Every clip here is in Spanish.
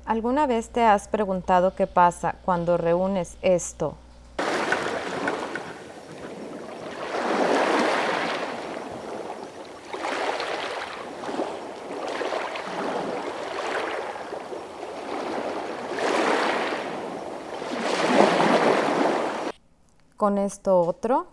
¿Alguna vez te has preguntado qué pasa cuando reúnes esto? Con esto otro.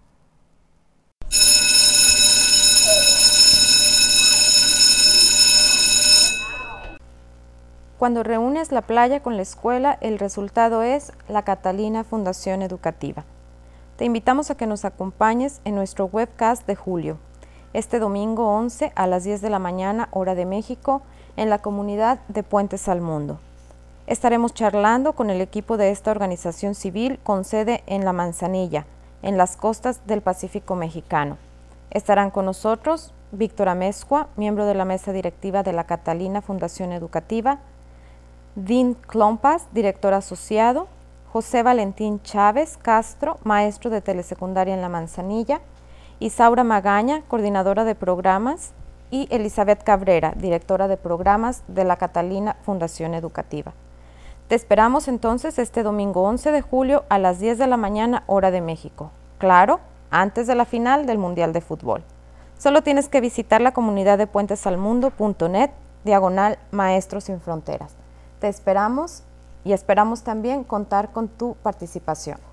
Cuando reúnes la playa con la escuela, el resultado es la Catalina Fundación Educativa. Te invitamos a que nos acompañes en nuestro webcast de julio, este domingo 11 a las 10 de la mañana, hora de México, en la comunidad de Puentes al Mundo. Estaremos charlando con el equipo de esta organización civil con sede en La Manzanilla, en las costas del Pacífico mexicano. Estarán con nosotros Víctor Amezcua, miembro de la mesa directiva de la Catalina Fundación Educativa, Dean Clompas, director asociado, José Valentín Chávez Castro, maestro de telesecundaria en La Manzanilla, Isaura Magaña, coordinadora de programas, y Elizabeth Cabrera, directora de programas de la Catalina Fundación Educativa. Te esperamos entonces este domingo 11 de julio a las 10 de la mañana, hora de México. Claro, antes de la final del Mundial de Fútbol. Solo tienes que visitar la comunidad de puentesalmundo.net/Maestros Sin Fronteras. Te esperamos y esperamos también contar con tu participación.